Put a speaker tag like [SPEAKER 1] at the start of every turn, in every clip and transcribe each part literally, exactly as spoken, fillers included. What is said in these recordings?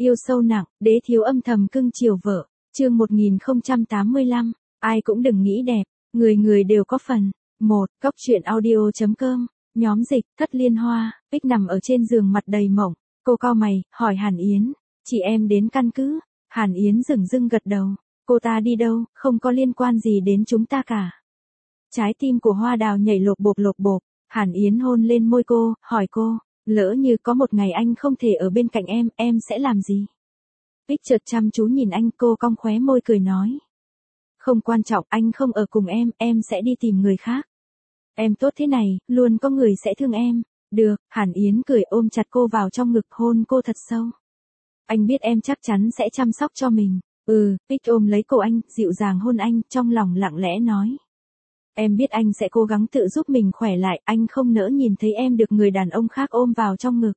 [SPEAKER 1] Yêu sâu nặng, đế thiếu âm thầm cưng chiều vợ. Chương một nghìn không trăm tám mươi lăm, ai cũng đừng nghĩ đẹp, người người đều có phần. một. Cốc truyện audio chấm com, nhóm dịch, Thất Liên Hoa. Bích nằm ở trên giường mặt đầy mộng, cô cau mày, hỏi Hàn Yến, chị em đến căn cứ. Hàn Yến dửng dưng gật đầu, cô ta đi đâu, không có liên quan gì đến chúng ta cả. Trái tim của Hoa Đào nhảy lộp bộp lộp bộp, Hàn Yến hôn lên môi cô, hỏi cô, lỡ như có một ngày anh không thể ở bên cạnh em, em sẽ làm gì? Bích chợt chăm chú nhìn anh, cô cong khóe môi cười nói. Không quan trọng, anh không ở cùng em, em sẽ đi tìm người khác. Em tốt thế này, luôn có người sẽ thương em. Được, Hàn Yến cười ôm chặt cô vào trong ngực hôn cô thật sâu. Anh biết em chắc chắn sẽ chăm sóc cho mình. Ừ, Bích ôm lấy cổ anh, dịu dàng hôn anh, trong lòng lặng lẽ nói. Em biết anh sẽ cố gắng tự giúp mình khỏe lại, anh không nỡ nhìn thấy em được người đàn ông khác ôm vào trong ngực.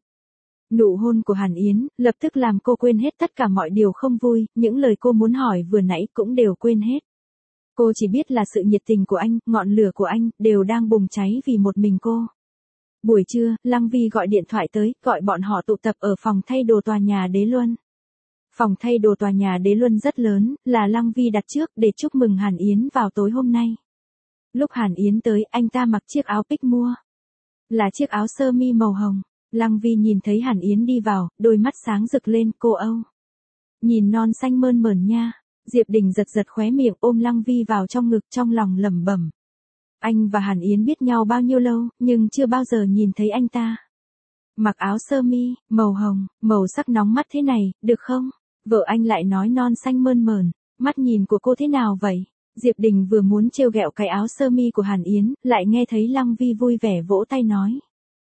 [SPEAKER 1] Nụ hôn của Hàn Yến, lập tức làm cô quên hết tất cả mọi điều không vui, những lời cô muốn hỏi vừa nãy cũng đều quên hết. Cô chỉ biết là sự nhiệt tình của anh, ngọn lửa của anh, đều đang bùng cháy vì một mình cô. Buổi trưa, Lăng Vi gọi điện thoại tới, gọi bọn họ tụ tập ở phòng thay đồ tòa nhà Đế Luân. Phòng thay đồ tòa nhà Đế Luân rất lớn, là Lăng Vi đặt trước để chúc mừng Hàn Yến vào tối hôm nay. Lúc Hàn Yến tới, anh ta mặc chiếc áo Bích mua. Là chiếc áo sơ mi màu hồng. Lăng Vi nhìn thấy Hàn Yến đi vào, đôi mắt sáng rực lên, cô Âu. Nhìn non xanh mơn mởn nha. Diệp Đình giật giật khóe miệng ôm Lăng Vi vào trong ngực, trong lòng lẩm bẩm. Anh và Hàn Yến biết nhau bao nhiêu lâu, nhưng chưa bao giờ nhìn thấy anh ta. Mặc áo sơ mi, màu hồng, màu sắc nóng mắt thế này, được không? Vợ anh lại nói non xanh mơn mởn, mắt nhìn của cô thế nào vậy? Diệp Đình vừa muốn trêu ghẹo cái áo sơ mi của Hàn Yến, lại nghe thấy Lăng Vi vui vẻ vỗ tay nói.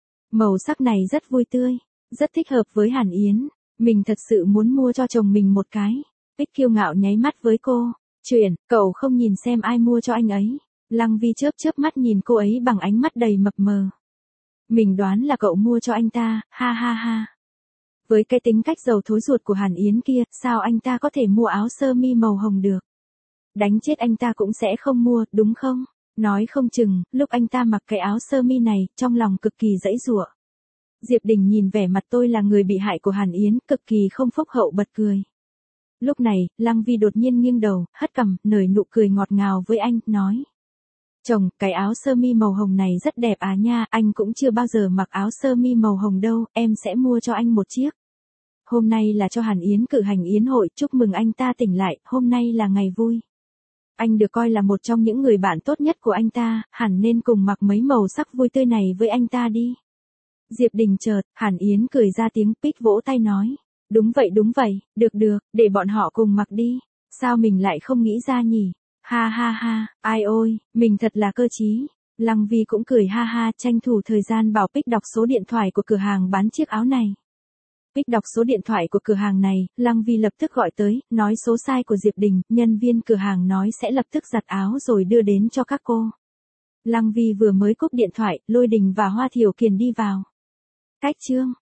[SPEAKER 1] Màu sắc này rất vui tươi, rất thích hợp với Hàn Yến, mình thật sự muốn mua cho chồng mình một cái. Bích kiêu ngạo nháy mắt với cô, chuyện, cậu không nhìn xem ai mua cho anh ấy. Lăng Vi chớp chớp mắt nhìn cô ấy bằng ánh mắt đầy mập mờ. Mình đoán là cậu mua cho anh ta, ha ha ha. Với cái tính cách giàu thối ruột của Hàn Yến kia, sao anh ta có thể mua áo sơ mi màu hồng được? Đánh chết anh ta cũng sẽ không mua, đúng không? Nói không chừng, lúc anh ta mặc cái áo sơ mi này, trong lòng cực kỳ dãy giụa. Diệp Đình nhìn vẻ mặt tôi là người bị hại của Hàn Yến, cực kỳ không phúc hậu bật cười. Lúc này, Lăng Vi đột nhiên nghiêng đầu, hất cằm, nở nụ cười ngọt ngào với anh, nói. Chồng, cái áo sơ mi màu hồng này rất đẹp à nha, anh cũng chưa bao giờ mặc áo sơ mi màu hồng đâu, em sẽ mua cho anh một chiếc. Hôm nay là cho Hàn Yến cử hành yến hội, chúc mừng anh ta tỉnh lại, hôm nay là ngày vui. Anh được coi là một trong những người bạn tốt nhất của anh ta, hẳn nên cùng mặc mấy màu sắc vui tươi này với anh ta đi. Diệp Đình chợt, Hàn Yến cười ra tiếng, Bích vỗ tay nói. Đúng vậy đúng vậy, được được, để bọn họ cùng mặc đi. Sao mình lại không nghĩ ra nhỉ? Ha ha ha, ai ôi, mình thật là cơ trí. Lăng Vi cũng cười ha ha, tranh thủ thời gian bảo Bích đọc số điện thoại của cửa hàng bán chiếc áo này. Bích đọc số điện thoại của cửa hàng này, Lăng Vi lập tức gọi tới, nói số size của Diệp Đình, nhân viên cửa hàng nói sẽ lập tức giặt áo rồi đưa đến cho các cô. Lăng Vi vừa mới cúp điện thoại, Lôi Đình và Hoa Thiều Kiền đi vào. Cách chương